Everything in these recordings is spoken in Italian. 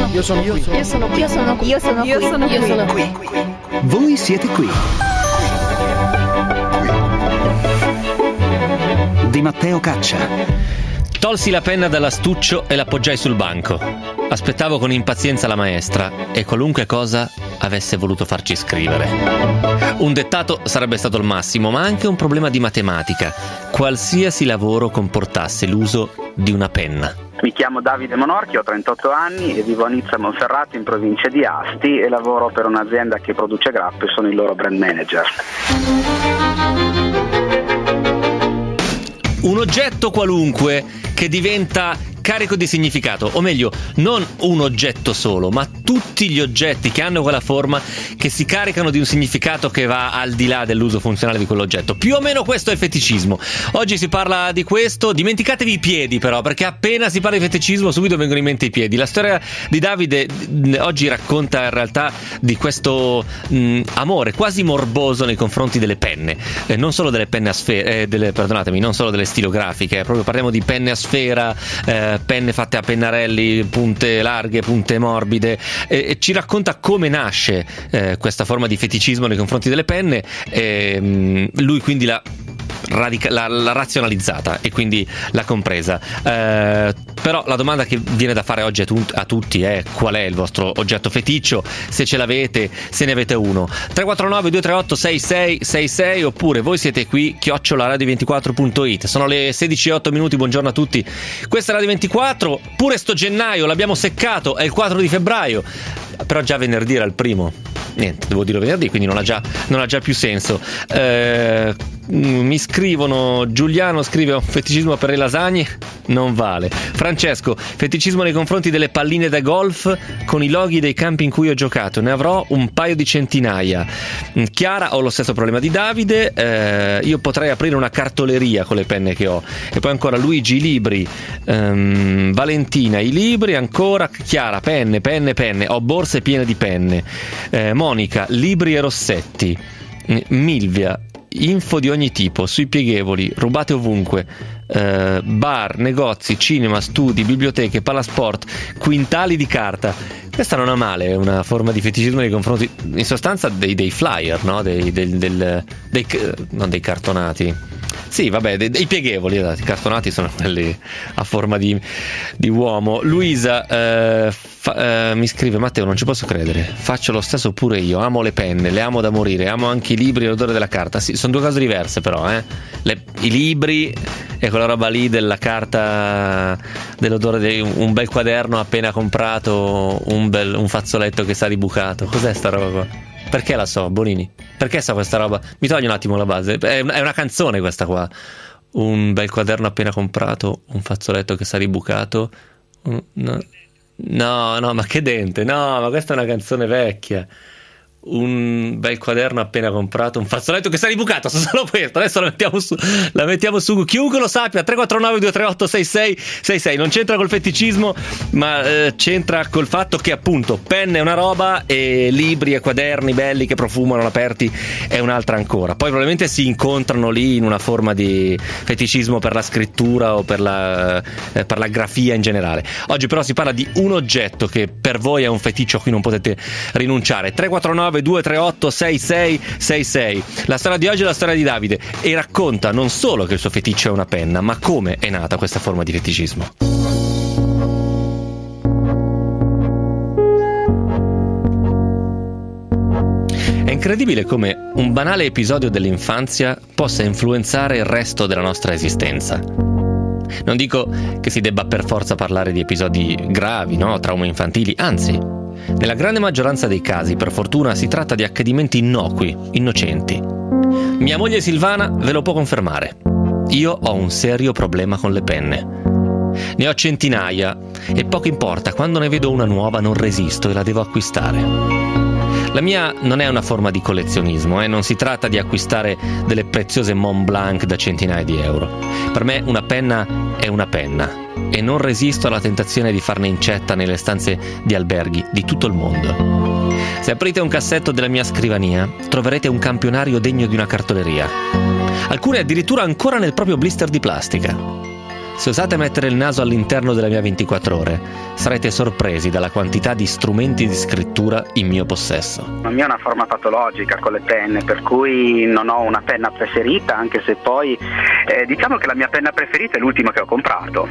Io sono qui. Io sono qui. Io sono qui. Io sono qui. Io sono qui. Voi siete qui. Di Matteo Caccia. Tolsi la penna dall'astuccio e l'appoggiai sul banco. Aspettavo con impazienza la maestra e qualunque cosa avesse voluto farci scrivere. Un dettato sarebbe stato il massimo, ma anche un problema di matematica. Qualsiasi lavoro comportasse l'uso di una penna. Mi chiamo Davide Monorchi, ho 38 anni e vivo a Nizza Monferrato in provincia di Asti e lavoro per un'azienda che produce grappe e sono il loro brand manager. Un oggetto qualunque che diventa carico di significato, o meglio, non un oggetto solo, ma tutti gli oggetti che hanno quella forma che si caricano di un significato che va al di là dell'uso funzionale di quell'oggetto. Più o meno questo è il feticismo. Oggi si parla di questo, dimenticatevi i piedi però, perché appena si parla di feticismo subito vengono in mente i piedi. La storia di Davide oggi racconta in realtà di questo amore quasi morboso nei confronti delle penne, non solo delle penne a sfera, non solo delle stilografiche, proprio parliamo di penne a sfera, penne fatte a pennarelli, punte larghe, punte morbide, e ci racconta come nasce questa forma di feticismo nei confronti delle penne. Lui quindi l'ha razionalizzata e quindi l'ha compresa. Però la domanda che viene da fare oggi a tutti è: qual è il vostro oggetto feticcio? Se ce l'avete, se ne avete uno. 349 238 6666 oppure voi siete qui @radio24.it. Sono le 16:08. Buongiorno a tutti. Questa è Radio 24. Pure sto gennaio l'abbiamo seccato, è il 4 di febbraio. Però già venerdì era il primo. Niente, devo dire venerdì, quindi non ha già più senso. Mi scrivono, Giuliano scrive: un feticismo per le lasagne? Non vale. Francesco: feticismo nei confronti delle palline da golf con i loghi dei campi in cui ho giocato, ne avrò un paio di centinaia. Chiara: ho lo stesso problema di Davide, io potrei aprire una cartoleria con le penne che ho. E poi ancora Luigi: i libri. Valentina: i libri. Ancora Chiara: penne, ho borse piene di penne. Monica: libri e rossetti. Milvia: info di ogni tipo, sui pieghevoli, rubate ovunque, bar, negozi, cinema, studi, biblioteche, palasport, quintali di carta. Questa non è male, è una forma di feticismo nei confronti, in sostanza, dei flyer, no? Non dei cartonati. Sì, vabbè, dei pieghevoli, i cartonati sono quelli a forma di uomo. Luisa mi scrive: Matteo, non ci posso credere, faccio lo stesso pure io, amo le penne, le amo da morire, amo anche i libri e l'odore della carta. Sì, sono due cose diverse però, i libri e quella roba lì della carta, dell'odore di un bel quaderno appena comprato, un fazzoletto che sta ribucato. Cos'è sta roba qua? Perché la so, Bonini? Perché so questa roba? Mi togli un attimo la base. È una canzone questa qua. Un bel quaderno appena comprato, un fazzoletto che sta ribucato. No, ma che dente? No, ma questa è una canzone vecchia. Un bel quaderno appena comprato, un fazzoletto che sta ribucato. Solo questo. Adesso la mettiamo su. Chiunque lo sappia. 349 238 6666. Non c'entra col feticismo, ma c'entra col fatto che appunto penne è una roba e libri e quaderni belli che profumano aperti è un'altra ancora. Poi probabilmente si incontrano lì in una forma di feticismo per la scrittura o per la grafia in generale. Oggi però si parla di un oggetto che per voi è un feticcio a cui non potete rinunciare. 349 238 6666. La storia di oggi è la storia di Davide e racconta non solo che il suo feticcio è una penna, ma come è nata questa forma di feticismo. È incredibile come un banale episodio dell'infanzia possa influenzare il resto della nostra esistenza. Non dico che si debba per forza parlare di episodi gravi, no? Traumi infantili, anzi, nella grande maggioranza dei casi, per fortuna, si tratta di accadimenti innocui, innocenti. Mia moglie Silvana ve lo può confermare. Io ho un serio problema con le penne. Ne ho centinaia e poco importa, quando ne vedo una nuova non resisto e la devo acquistare. La mia non è una forma di collezionismo, non si tratta di acquistare delle preziose Mont Blanc da centinaia di euro. Per me una penna è una penna e non resisto alla tentazione di farne incetta nelle stanze di alberghi di tutto il mondo. Se aprite un cassetto della mia scrivania troverete un campionario degno di una cartoleria, alcune addirittura ancora nel proprio blister di plastica. Se osate mettere il naso all'interno della mia 24 ore, sarete sorpresi dalla quantità di strumenti di scrittura in mio possesso. La mia è una forma patologica con le penne, per cui non ho una penna preferita, anche se poi diciamo che la mia penna preferita è l'ultima che ho comprato.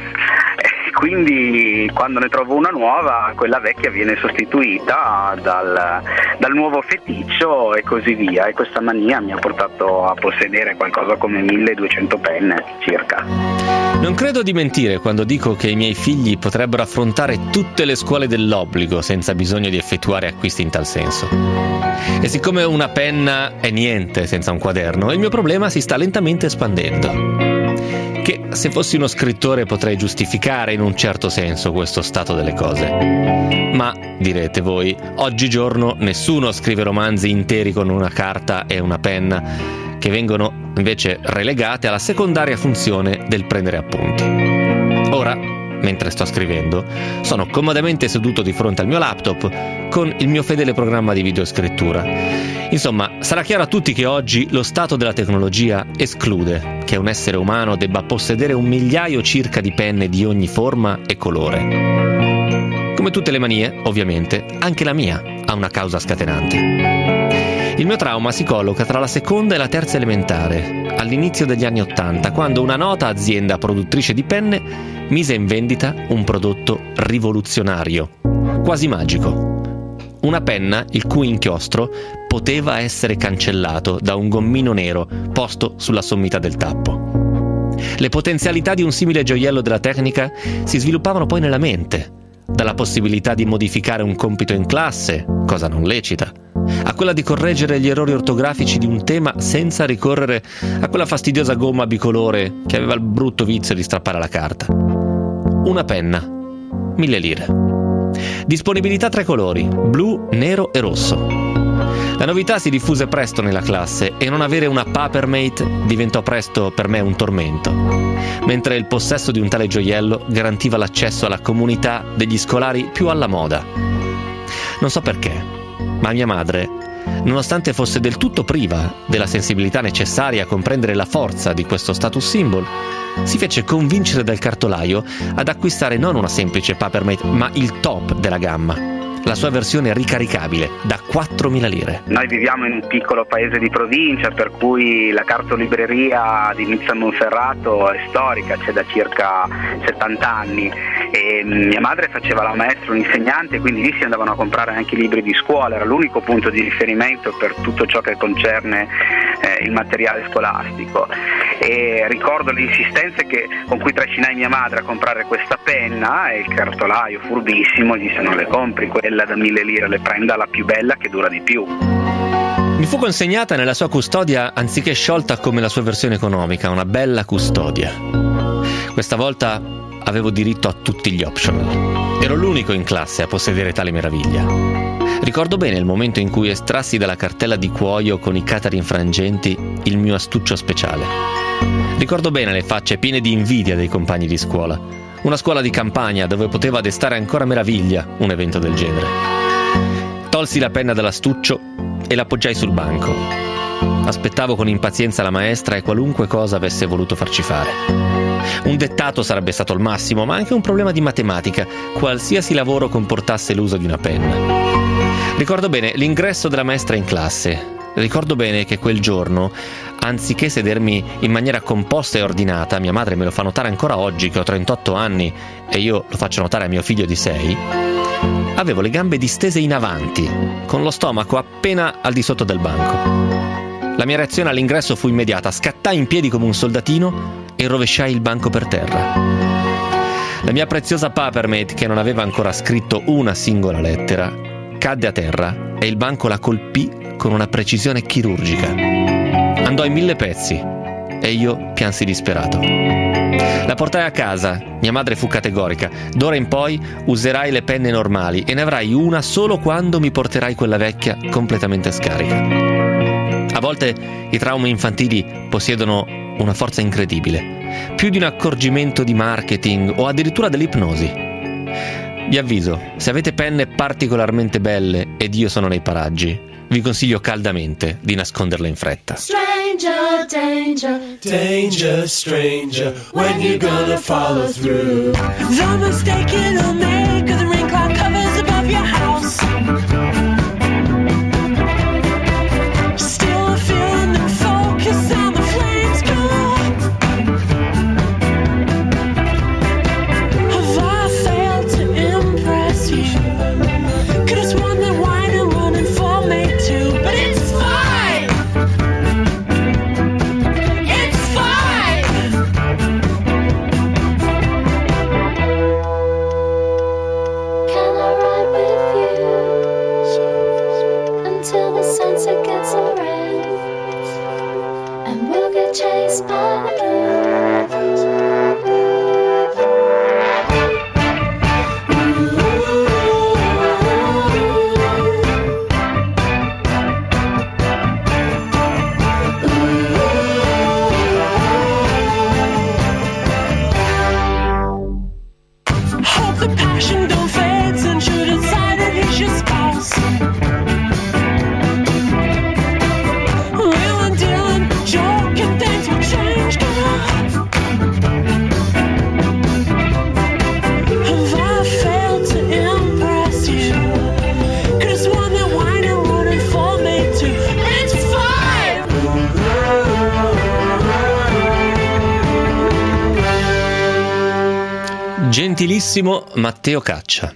Quindi quando ne trovo una nuova, quella vecchia viene sostituita dal nuovo feticcio e così via, e questa mania mi ha portato a possedere qualcosa come 1200 penne circa. Non credo di mentire quando dico che i miei figli potrebbero affrontare tutte le scuole dell'obbligo senza bisogno di effettuare acquisti in tal senso. E siccome una penna è niente senza un quaderno, il mio problema si sta lentamente espandendo. Che se fossi uno scrittore potrei giustificare in un certo senso questo stato delle cose. Ma, direte voi, oggigiorno nessuno scrive romanzi interi con una carta e una penna, che vengono invece relegate alla secondaria funzione del prendere appunti. Ora, mentre sto scrivendo, sono comodamente seduto di fronte al mio laptop con il mio fedele programma di videoscrittura. Insomma, sarà chiaro a tutti che oggi lo stato della tecnologia esclude che un essere umano debba possedere 1 migliaio circa di penne di ogni forma e colore. Come tutte le manie, ovviamente, anche la mia ha una causa scatenante. Il mio trauma si colloca tra la seconda e la terza elementare, all'inizio degli anni '80, quando una nota azienda produttrice di penne mise in vendita un prodotto rivoluzionario, quasi magico. Una penna il cui inchiostro poteva essere cancellato da un gommino nero posto sulla sommità del tappo. Le potenzialità di un simile gioiello della tecnica si sviluppavano poi nella mente, dalla possibilità di modificare un compito in classe, cosa non lecita, a quella di correggere gli errori ortografici di un tema senza ricorrere a quella fastidiosa gomma bicolore che aveva il brutto vizio di strappare la carta. Una penna, 1000 lire. Disponibilità 3 colori, blu, nero e rosso. La novità si diffuse presto nella classe e non avere una Papermate diventò presto per me un tormento, mentre il possesso di un tale gioiello garantiva l'accesso alla comunità degli scolari più alla moda. Non so perché, ma mia madre, nonostante fosse del tutto priva della sensibilità necessaria a comprendere la forza di questo status symbol, si fece convincere dal cartolaio ad acquistare non una semplice Papermate, ma il top della gamma, la sua versione ricaricabile da 4.000 lire. Noi viviamo in un piccolo paese di provincia, per cui la cartolibreria di Nizza Monferrato è storica, c'è da circa 70 anni e mia madre faceva la maestra, un insegnante, quindi lì si andavano a comprare anche i libri di scuola, era l'unico punto di riferimento per tutto ciò che concerne il materiale scolastico. E ricordo le insistenze con cui trascinai mia madre a comprare questa penna e il cartolaio furbissimo disse: non le compri quella da 1000 lire, le prenda la più bella che dura di più. Mi fu consegnata nella sua custodia anziché sciolta come la sua versione economica, una bella custodia. Questa volta avevo diritto a tutti gli optional. Ero l'unico in classe a possedere tale meraviglia. Ricordo bene il momento in cui estrassi dalla cartella di cuoio con i catari infrangenti il mio astuccio speciale. Ricordo bene le facce piene di invidia dei compagni di scuola. Una scuola di campagna dove poteva destare ancora meraviglia un evento del genere. Tolsi la penna dall'astuccio e l'appoggiai sul banco. Aspettavo con impazienza la maestra e qualunque cosa avesse voluto farci fare. Un dettato sarebbe stato il massimo, ma anche un problema di matematica, qualsiasi lavoro comportasse l'uso di una penna. Ricordo bene l'ingresso della maestra in classe. Ricordo bene che quel giorno, anziché sedermi in maniera composta e ordinata, mia madre me lo fa notare ancora oggi che ho 38 anni e io lo faccio notare a mio figlio di 6, avevo le gambe distese in avanti, con lo stomaco appena al di sotto del banco. La mia reazione all'ingresso fu immediata, scattai in piedi come un soldatino e rovesciai il banco per terra. La mia preziosa Papermate, che non aveva ancora scritto una singola lettera, cadde a terra e il banco la colpì con una precisione chirurgica. Andò in 1000 pezzi e io piansi disperato. La portai a casa, mia madre fu categorica: d'ora in poi userai le penne normali e ne avrai una solo quando mi porterai quella vecchia completamente scarica. A volte i traumi infantili possiedono una forza incredibile, più di un accorgimento di marketing o addirittura dell'ipnosi. Vi avviso, se avete penne particolarmente belle ed io sono nei paraggi, vi consiglio caldamente di nasconderle in fretta. Danger, danger, Danger, stranger, when you gonna follow through? The mistake you'll make, 'cause the rain cloud covers above your house. Still feeling the focus on the flames go. Have I failed to impress you? Could have sworn that wine and running for me too, but it's fine. It's fine. can I ride with you until the sunset gets around, and we'll get chased by the Hope the passion don't fade since you decided he's your spouse. Wheeling, dealing, joking, things will change, girl. Have I failed to impress you? Could've sworn that wine and running for me too. It's fine. Gentilissimo Matteo Caccia.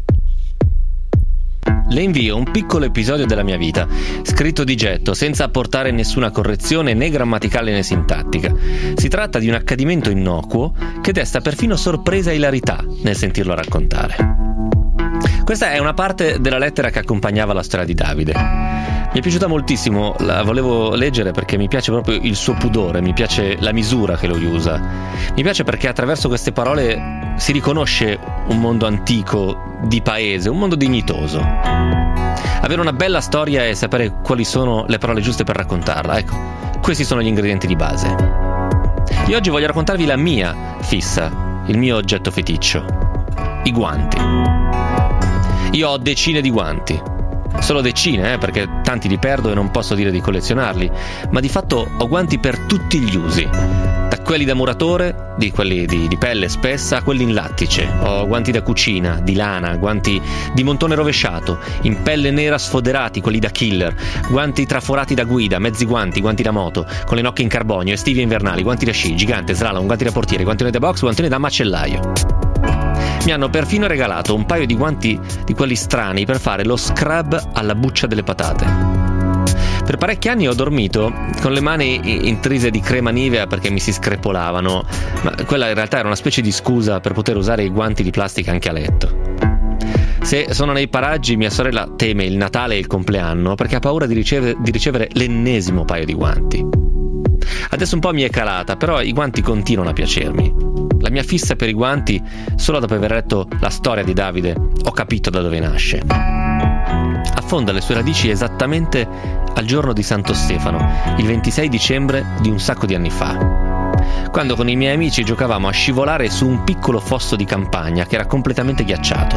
Le invio un piccolo episodio della mia vita, scritto di getto, senza apportare nessuna correzione né grammaticale né sintattica. Si tratta di un accadimento innocuo che desta perfino sorpresa e ilarità nel sentirlo raccontare. Questa è una parte della lettera che accompagnava la storia di Davide. Mi è piaciuta moltissimo, la volevo leggere perché mi piace proprio il suo pudore, mi piace la misura che lui usa. Mi piace perché attraverso queste parole si riconosce un mondo antico, di paese, un mondo dignitoso. Avere una bella storia e sapere quali sono le parole giuste per raccontarla, ecco, questi sono gli ingredienti di base. Io oggi voglio raccontarvi la mia fissa, il mio oggetto feticcio, i guanti. Io ho decine di guanti, solo decine, perché tanti li perdo e non posso dire di collezionarli, ma di fatto ho guanti per tutti gli usi, da quelli da muratore, di quelli di pelle spessa, a quelli in lattice. Ho guanti da cucina, di lana, guanti di montone rovesciato, in pelle nera sfoderati, quelli da killer, guanti traforati da guida, mezzi guanti, guanti da moto, con le nocche in carbonio, estivi e invernali, guanti da sci, gigante, slalom, guanti da portiere, guantone da box, guantone da macellaio. Mi hanno perfino regalato un paio di guanti di quelli strani per fare lo scrub alla buccia delle patate. Per parecchi anni ho dormito con le mani intrise di crema Nivea perché mi si screpolavano, ma quella in realtà era una specie di scusa per poter usare i guanti di plastica anche a letto. Se sono nei paraggi, mia sorella teme il Natale e il compleanno perché ha paura di ricevere l'ennesimo paio di guanti. Adesso un po' mi è calata, però i guanti continuano a piacermi. La mia fissa per i guanti, solo dopo aver letto la storia di Davide, ho capito da dove nasce. Affonda le sue radici esattamente al giorno di Santo Stefano, il 26 dicembre di un sacco di anni fa, quando con i miei amici giocavamo a scivolare su un piccolo fosso di campagna che era completamente ghiacciato.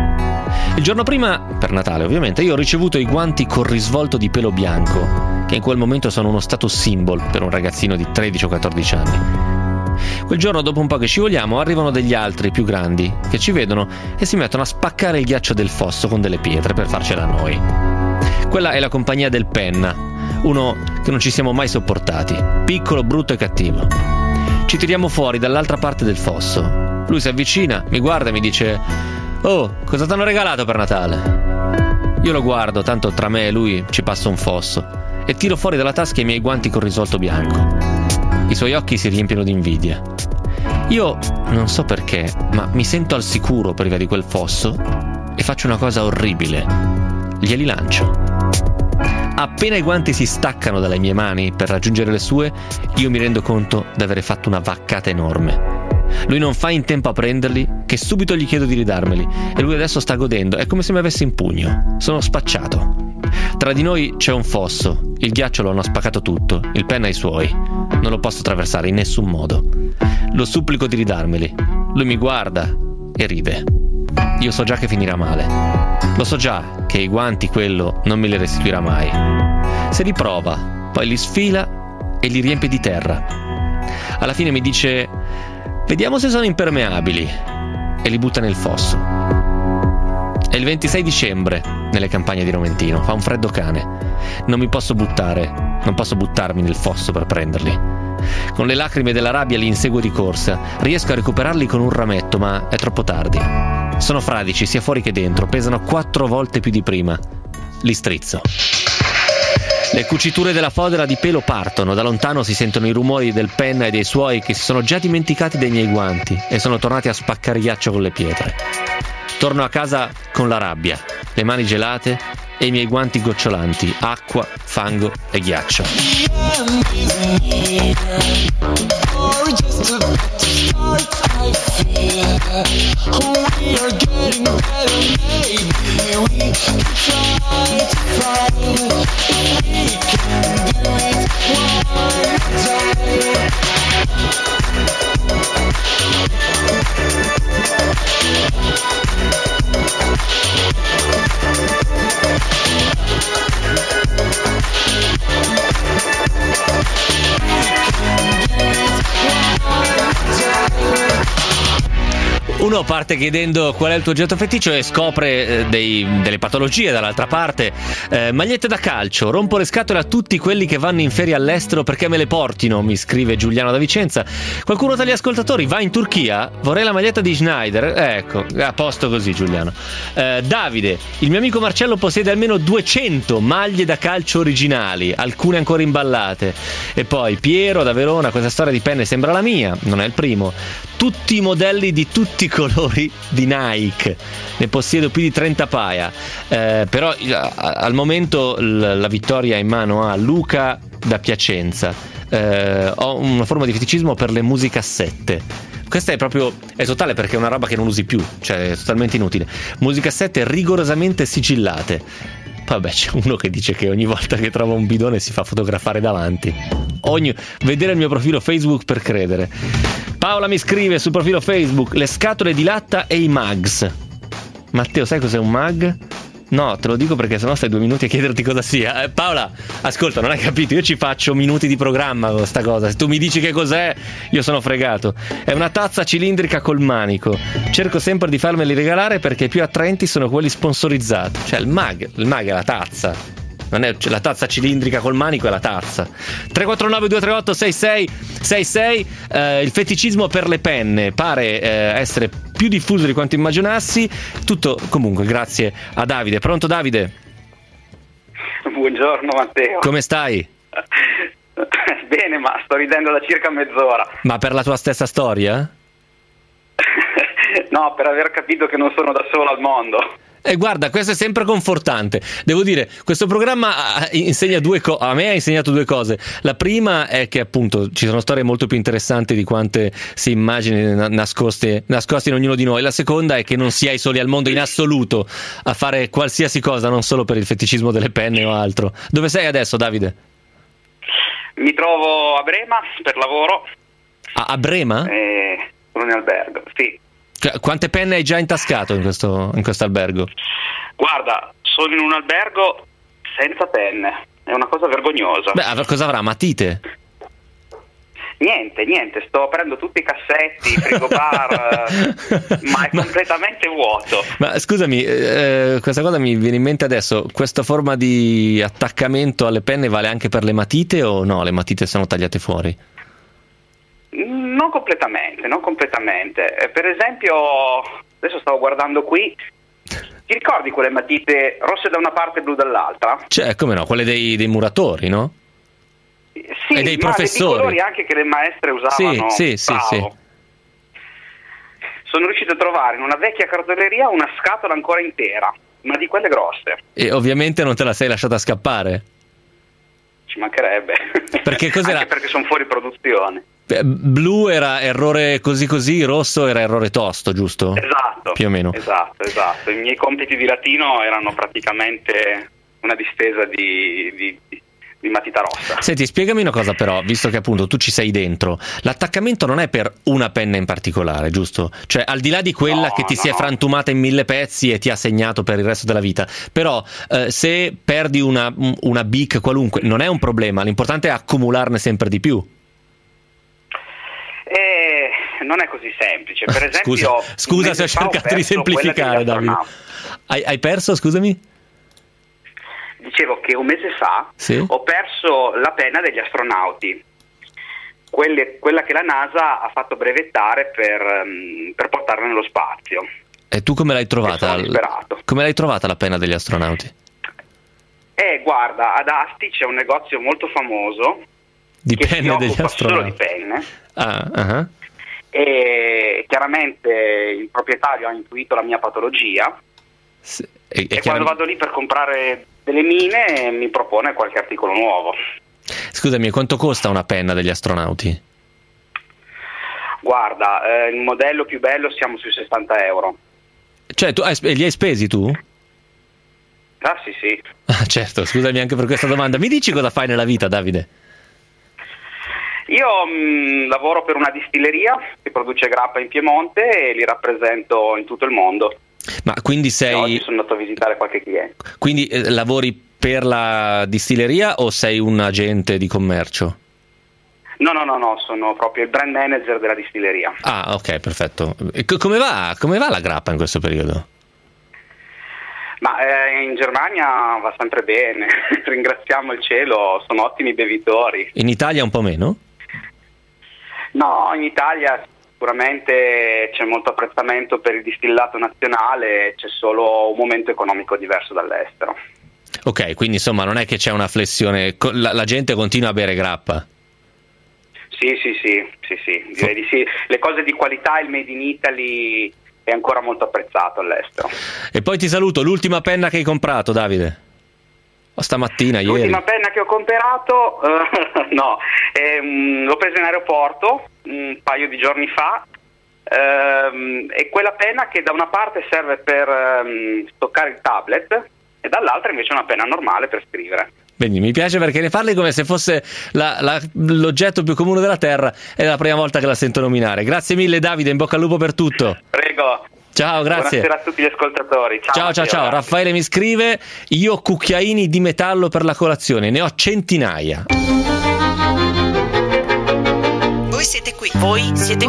Il giorno prima, per Natale ovviamente, io ho ricevuto i guanti col risvolto di pelo bianco, che in quel momento sono uno status symbol per un ragazzino di 13 o 14 anni. Quel giorno, dopo un po' che scivoliamo, arrivano degli altri più grandi che ci vedono e si mettono a spaccare il ghiaccio del fosso con delle pietre per farcela a noi. Quella è la compagnia del Penna, uno che non ci siamo mai sopportati, piccolo, brutto e cattivo. Ci tiriamo fuori dall'altra parte del fosso. Lui si avvicina, mi guarda e mi dice: "Oh, cosa ti hanno regalato per Natale?" Io lo guardo, tanto tra me e lui ci passa un fosso, e tiro fuori dalla tasca i miei guanti con risvolto bianco. I suoi occhi si riempiono di invidia. Io non so perché, ma mi sento al sicuro per via di quel fosso e faccio una cosa orribile. Glieli lancio. Appena i guanti si staccano dalle mie mani per raggiungere le sue, io mi rendo conto di avere fatto una vaccata enorme. Lui non fa in tempo a prenderli, che subito gli chiedo di ridarmeli, e lui adesso sta godendo, è come se mi avesse in pugno. Sono spacciato. Tra di noi c'è un fosso, il ghiaccio lo hanno spaccato tutto, il Penna i suoi. Non lo posso attraversare in nessun modo. Lo supplico di ridarmeli. Lui mi guarda e ride. Io so già che finirà male. Lo so già che i guanti quello non me li restituirà mai. Se li prova, poi li sfila e li riempie di terra. Alla fine mi dice: vediamo se sono impermeabili, e li butta nel fosso. È il 26 dicembre nelle campagne di Nomentino, fa un freddo cane. Non posso buttarmi nel fosso per prenderli. Con le lacrime della rabbia li inseguo di corsa. Riesco a recuperarli con un rametto, ma è troppo tardi. Sono fradici sia fuori che dentro, pesano 4 volte più di prima. Li strizzo. Le cuciture della fodera di pelo partono, da lontano si sentono i rumori del penna e dei suoi che si sono già dimenticati dei miei guanti e sono tornati a spaccare ghiaccio con le pietre. Torno a casa con la rabbia, le mani gelate e i miei guanti gocciolanti, acqua, fango e ghiaccio. Uno parte chiedendo qual è il tuo oggetto feticcio e scopre delle patologie dall'altra parte. Magliette da calcio, rompo le scatole a tutti quelli che vanno in ferie all'estero perché me le portino, mi scrive Giuliano da Vicenza. Qualcuno tra gli ascoltatori va in Turchia? Vorrei la maglietta di Schneider. Ecco, a posto così, Giuliano. Davide, il mio amico Marcello possiede almeno 200 maglie da calcio originali, alcune ancora imballate. E poi Piero da Verona, questa storia di penne sembra la mia, non è il primo. Tutti i modelli di tutti i colori di Nike, ne possiedo più di 30 paia, però al momento la vittoria è in mano a Luca da Piacenza. Ho una forma di feticismo per le musicassette. Questa è totale perché è una roba che non usi più, cioè è totalmente inutile. Musicassette rigorosamente sigillate. Vabbè, c'è uno che dice che ogni volta che trova un bidone si fa fotografare davanti. Vedere il mio profilo Facebook per credere. Paola mi scrive sul profilo Facebook: le scatole di latta e i mugs. Matteo, sai cos'è un mug? No, te lo dico perché sennò stai 2 minuti a chiederti cosa sia. Paola, ascolta, non hai capito, io ci faccio minuti di programma con sta cosa. Se tu mi dici che cos'è, io sono fregato. È una tazza cilindrica col manico. Cerco sempre di farmeli regalare perché i più attraenti sono quelli sponsorizzati. Cioè il mug è la tazza. Non è la tazza cilindrica col manico, è la tazza. 349 238 6666. Il feticismo per le penne pare essere più diffuso di quanto immaginassi. Tutto comunque grazie a Davide. Pronto Davide? Buongiorno Matteo. Come stai? Bene, ma sto ridendo da circa mezz'ora. Ma per la tua stessa storia? No, per aver capito che non sono da solo al mondo. E guarda, questo è sempre confortante. Devo dire, questo programma insegna a me ha insegnato 2 cose. La prima è che appunto ci sono storie molto più interessanti di quante si immagini nascoste in ognuno di noi. La seconda è che non si è soli al mondo in assoluto a fare qualsiasi cosa, non solo per il feticismo delle penne o altro. Dove sei adesso, Davide? Mi trovo a Brema per lavoro. A Brema? Sono in albergo, sì. Quante penne hai già intascato in questo albergo? Guarda, sono in un albergo senza penne, è una cosa vergognosa. Beh, cosa avrà? Matite? Niente, sto aprendo tutti i cassetti, i frigobar, ma è completamente vuoto. Ma scusami, questa cosa mi viene in mente adesso, questa forma di attaccamento alle penne vale anche per le matite o no? Le matite sono tagliate fuori? Non completamente. Per esempio, adesso stavo guardando qui, ti ricordi quelle matite rosse da una parte e blu dall'altra? Cioè, come no, quelle dei muratori, no? Sì, e dei professori. Dei colori anche che le maestre usavano. Sì. Sono riuscito a trovare in una vecchia cartoleria una scatola ancora intera, ma di quelle grosse. E ovviamente non te la sei lasciata scappare? Ci mancherebbe. Perché cos'era? Anche perché sono fuori produzione. Blu era errore così, rosso era errore tosto, giusto? Esatto. Più o meno. Esatto. I miei compiti di latino erano praticamente una distesa di di matita rossa. Senti, spiegami una cosa però, visto che appunto tu ci sei dentro, l'attaccamento non è per una penna in particolare, giusto? Cioè, al di là di quella che ti si è frantumata in 1000 pezzi e ti ha segnato per il resto della vita, però se perdi una Bic qualunque non è un problema, l'importante è accumularne sempre di più. Non è così semplice. Per esempio, scusa se ho cercato di semplificare, Davide. Hai perso, scusami? Dicevo che un mese fa ho perso la penna degli astronauti, quella che la NASA ha fatto brevettare per portarla nello spazio. E tu come l'hai trovata? Sono disperato. Come l'hai trovata la penna degli astronauti? Guarda, ad Asti c'è un negozio molto famoso di che penne degli astronauti. Solo di penne. Uh-huh. E chiaramente il proprietario ha intuito la mia patologia e quando vado lì per comprare delle mine mi propone qualche articolo nuovo. Scusami, quanto costa una penna degli astronauti? Guarda, il modello più bello siamo sui 60 euro. Cioè, li hai spesi tu? Ah sì. Ah, certo, scusami anche per questa domanda. Mi dici cosa fai nella vita, Davide? Io lavoro per una distilleria che produce grappa in Piemonte e li rappresento in tutto il mondo. Ma quindi oggi sono andato a visitare qualche cliente. Quindi lavori per la distilleria o sei un agente di commercio? No, sono proprio il brand manager della distilleria. Ah, ok, perfetto. E come va la grappa in questo periodo? Ma in Germania va sempre bene, ringraziamo il cielo, sono ottimi bevitori. In Italia un po' meno? No, in Italia sicuramente c'è molto apprezzamento per il distillato nazionale, c'è solo un momento economico diverso dall'estero. Ok, quindi insomma non è che c'è una flessione, la gente continua a bere grappa? Sì, direi di sì. Le cose di qualità, il Made in Italy è ancora molto apprezzato all'estero. E poi ti saluto, l'ultima penna che hai comprato, Davide? Stamattina, ieri? L'ultima penna che ho comprato, l'ho presa in aeroporto un paio di giorni fa, è quella penna che da una parte serve per stoccare il tablet e dall'altra invece è una penna normale per scrivere. Quindi mi piace perché ne parli come se fosse l'oggetto più comune della Terra, è la prima volta che la sento nominare. Grazie mille Davide, in bocca al lupo per tutto. Prego. Ciao, grazie. Buonasera a tutti gli ascoltatori. Ciao. Raffaele mi scrive: io cucchiaini di metallo per la colazione, ne ho centinaia. Voi siete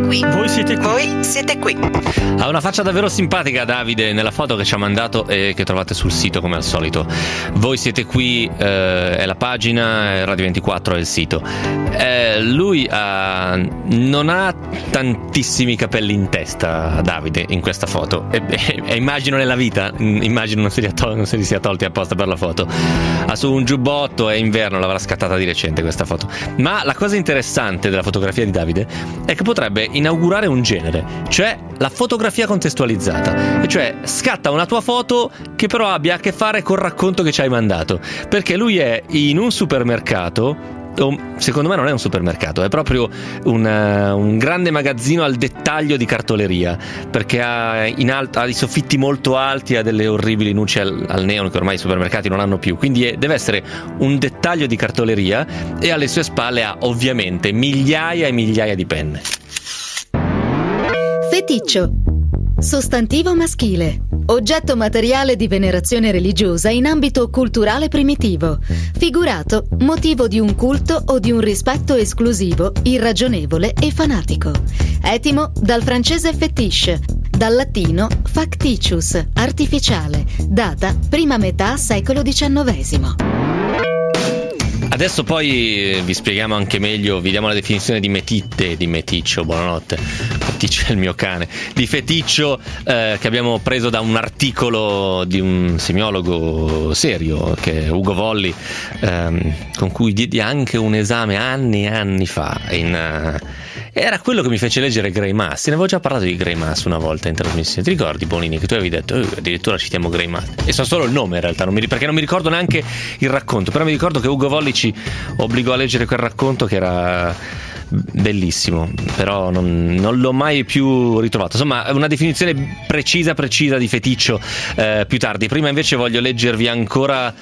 qui. Ha una faccia davvero simpatica Davide nella foto che ci ha mandato e che trovate sul sito come al solito. Voi siete qui, è la pagina, Radio 24 è il sito. Lui non ha tantissimi capelli in testa, Davide, in questa foto e immagino nella vita, immagino non se li sia tolti apposta per la foto. Ha su un giubbotto, è inverno, l'avrà scattata di recente questa foto. Ma la cosa interessante della fotografia di Davide è che potrebbe inaugurare un genere, cioè la fotografia contestualizzata, e cioè scatta una tua foto che però abbia a che fare col racconto che ci hai mandato, perché lui è in un supermercato, o secondo me non è un supermercato, è proprio un grande magazzino al dettaglio di cartoleria, perché ha i soffitti molto alti, ha delle orribili luci al neon che ormai i supermercati non hanno più, quindi deve essere un dettaglio di cartoleria, e alle sue spalle ha ovviamente migliaia e migliaia di penne. Feticcio. Sostantivo maschile. Oggetto materiale di venerazione religiosa in ambito culturale primitivo. Figurato, motivo di un culto o di un rispetto esclusivo, irragionevole e fanatico. Etimo dal francese fétiche, dal latino factitious, artificiale. Data prima metà secolo XIX. Adesso poi vi spieghiamo anche meglio, vi diamo la definizione di meticcio, buonanotte, Meticcio è il mio cane, di feticcio, che abbiamo preso da un articolo di un semiologo serio, che è Ugo Volli, con cui diedi anche un esame anni e anni fa, era quello che mi fece leggere Gray Mass. Ne avevo già parlato di Gray Mass una volta in trasmissione, ti ricordi Bonini, che tu avevi detto addirittura citiamo Gray Mass, e so solo il nome in realtà, perché non mi ricordo neanche il racconto, però mi ricordo che Ugo Volli ci obbligò a leggere quel racconto che era bellissimo, però non l'ho mai più ritrovato. Insomma, una definizione precisa di feticcio più tardi. Prima invece voglio leggervi ancora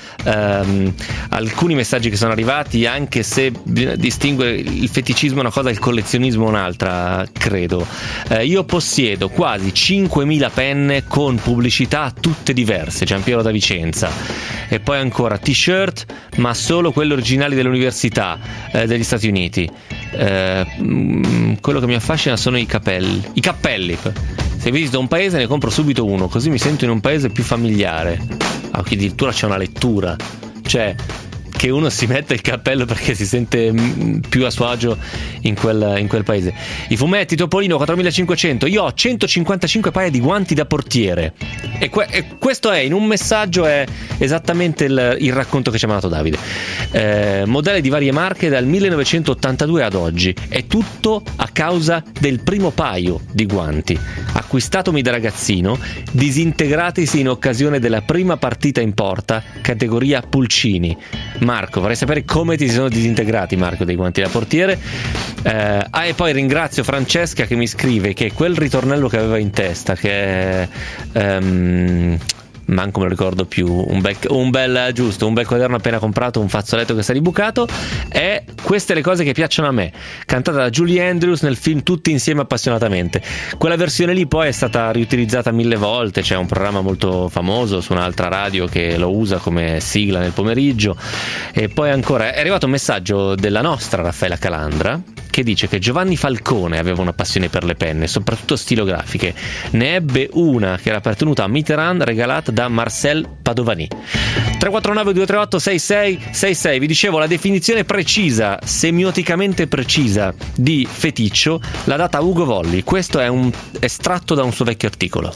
alcuni messaggi che sono arrivati, anche se bisogna distinguere il feticismo è una cosa e il collezionismo un'altra, credo. Io possiedo quasi 5.000 penne con pubblicità tutte diverse, Giampiero da Vicenza. E poi ancora t-shirt, ma solo quelli originali dell'università degli Stati Uniti. Quello che mi affascina sono i cappelli. Se visito un paese ne compro subito uno, così mi sento in un paese più familiare. Qui addirittura c'è una lettura, cioè che uno si mette il cappello perché si sente più a suo agio in quel paese. I fumetti, Topolino 4500. Io ho 155 paia di guanti da portiere, e questo è, in un messaggio, è esattamente il racconto che ci ha mandato Davide. Modelli di varie marche dal 1982 ad oggi, è tutto a causa del primo paio di guanti acquistatomi da ragazzino, disintegratisi in occasione della prima partita in porta, categoria pulcini. Marco, vorrei sapere come ti si sono disintegrati, Marco, dei guanti da portiere. E poi ringrazio Francesca che mi scrive che quel ritornello che aveva in testa, che è manco me lo ricordo più, un bel quaderno appena comprato, un fazzoletto che si è ribucato, e queste le cose che piacciono a me, cantata da Julie Andrews nel film Tutti insieme appassionatamente. Quella versione lì poi è stata riutilizzata 1000 volte, c'è un programma molto famoso su un'altra radio che lo usa come sigla nel pomeriggio. E poi ancora è arrivato un messaggio della nostra Raffaella Calandra che dice che Giovanni Falcone aveva una passione per le penne, soprattutto stilografiche. Ne ebbe una che era appartenuta a Mitterrand, regalata da Marcel Padovani. 349 238 6666. Vi dicevo, la definizione precisa, semioticamente precisa di feticcio l'ha data Ugo Volli. Questo è un estratto da un suo vecchio articolo.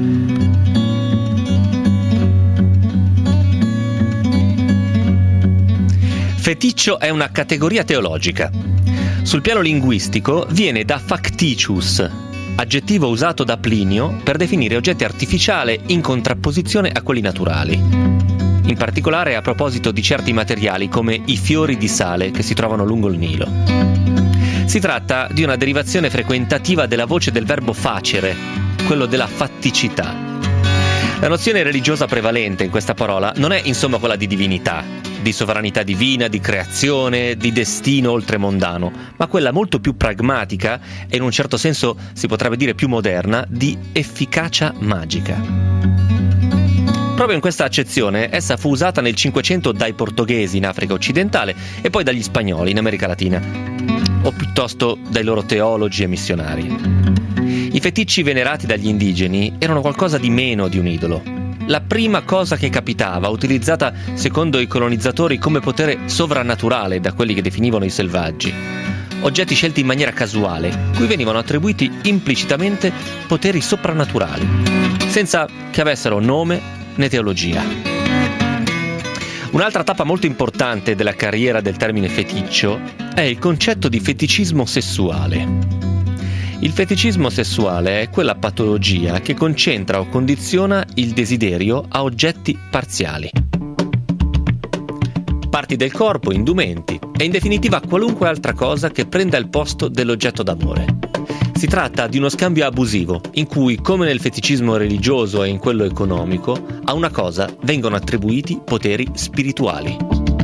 Feticcio è una categoria teologica. Sul piano linguistico viene da factitius, aggettivo usato da Plinio per definire oggetti artificiali in contrapposizione a quelli naturali. In particolare a proposito di certi materiali come i fiori di sale che si trovano lungo il Nilo. Si tratta di una derivazione frequentativa della voce del verbo facere, quello della fatticità. La nozione religiosa prevalente in questa parola non è insomma quella di divinità, di sovranità divina, di creazione, di destino oltremondano, ma quella molto più pragmatica e in un certo senso si potrebbe dire più moderna, di efficacia magica. Proprio in questa accezione essa fu usata nel Cinquecento dai portoghesi in Africa occidentale e poi dagli spagnoli in America Latina, o piuttosto dai loro teologi e missionari. I feticci venerati dagli indigeni erano qualcosa di meno di un idolo. La prima cosa che capitava, utilizzata secondo i colonizzatori come potere sovrannaturale da quelli che definivano i selvaggi. Oggetti scelti in maniera casuale, cui venivano attribuiti implicitamente poteri soprannaturali, senza che avessero nome né teologia. Un'altra tappa molto importante della carriera del termine feticcio è il concetto di feticismo sessuale. Il feticismo sessuale è quella patologia che concentra o condiziona il desiderio a oggetti parziali. Parti del corpo, indumenti e in definitiva qualunque altra cosa che prenda il posto dell'oggetto d'amore. Si tratta di uno scambio abusivo in cui, come nel feticismo religioso e in quello economico, a una cosa vengono attribuiti poteri spirituali.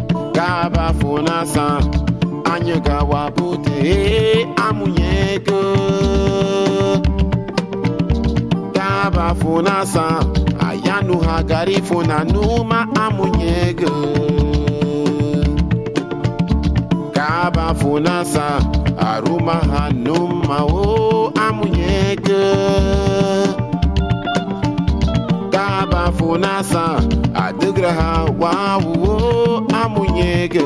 Funasa ayanu hagari funanuma amunyege Kaba funasa aruma hanuma o amunyege Kaba funasa adugraha wawo amunyege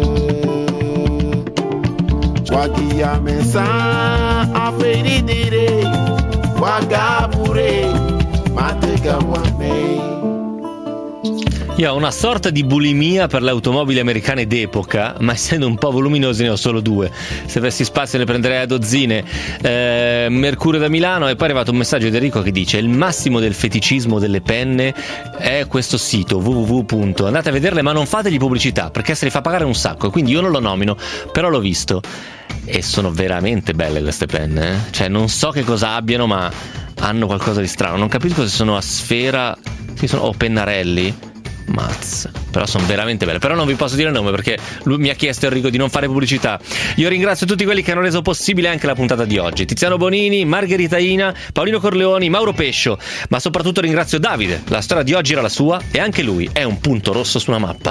Wagia mesa aferidire Wagabure Io ho una sorta di bulimia per le automobili americane d'epoca, ma essendo un po' voluminosi ne ho solo 2. Se avessi spazio ne prenderei a dozzine. Mercurio da Milano. E poi è arrivato un messaggio di Enrico che dice: il massimo del feticismo delle penne è questo sito www. Andate a vederle, ma non fategli pubblicità perché se li fa pagare un sacco, quindi io non lo nomino, però l'ho visto e sono veramente belle queste penne, eh? Cioè non so che cosa abbiano, ma hanno qualcosa di strano. Non capisco se sono a sfera o pennarelli. Mazza, però sono veramente belle. Però non vi posso dire il nome perché lui mi ha chiesto, Enrico, di non fare pubblicità. Io ringrazio tutti quelli che hanno reso possibile anche la puntata di oggi: Tiziano Bonini, Margherita Ina, Paolino Corleoni, Mauro Pescio. Ma soprattutto ringrazio Davide. La storia di oggi era la sua e anche lui è un punto rosso su una mappa.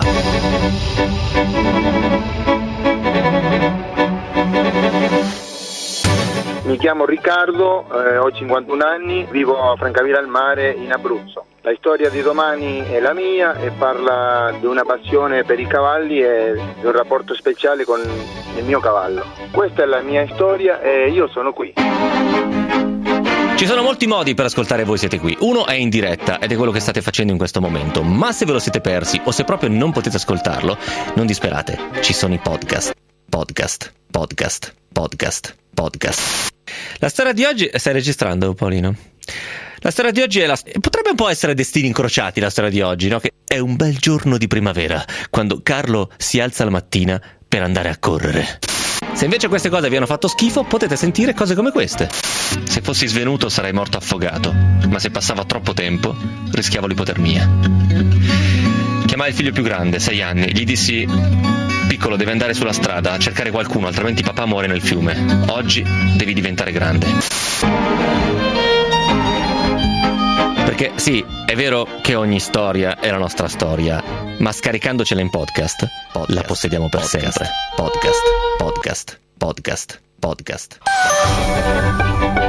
Mi chiamo Riccardo, ho 51 anni, vivo a Francavilla al Mare in Abruzzo. La storia di domani è la mia e parla di una passione per i cavalli e di un rapporto speciale con il mio cavallo. Questa è la mia storia e io sono qui. Ci sono molti modi per ascoltare Voi Siete Qui. Uno è in diretta ed è quello che state facendo in questo momento, ma se ve lo siete persi o se proprio non potete ascoltarlo, non disperate, ci sono i podcast. La storia di oggi... Stai registrando, Paolino? La storia di oggi potrebbe un po' essere destini incrociati, la storia di oggi, no? Che è un bel giorno di primavera, quando Carlo si alza la mattina per andare a correre. Se invece queste cose vi hanno fatto schifo, potete sentire cose come queste. Se fossi svenuto sarei morto affogato, ma se passava troppo tempo rischiavo l'ipotermia. Chiamai il figlio più grande, 6 anni, gli dissi: piccolo, devi andare sulla strada a cercare qualcuno, altrimenti papà muore nel fiume. Oggi devi diventare grande. Perché sì, è vero che ogni storia è la nostra storia, ma scaricandocela in podcast la possediamo per sempre. Podcast.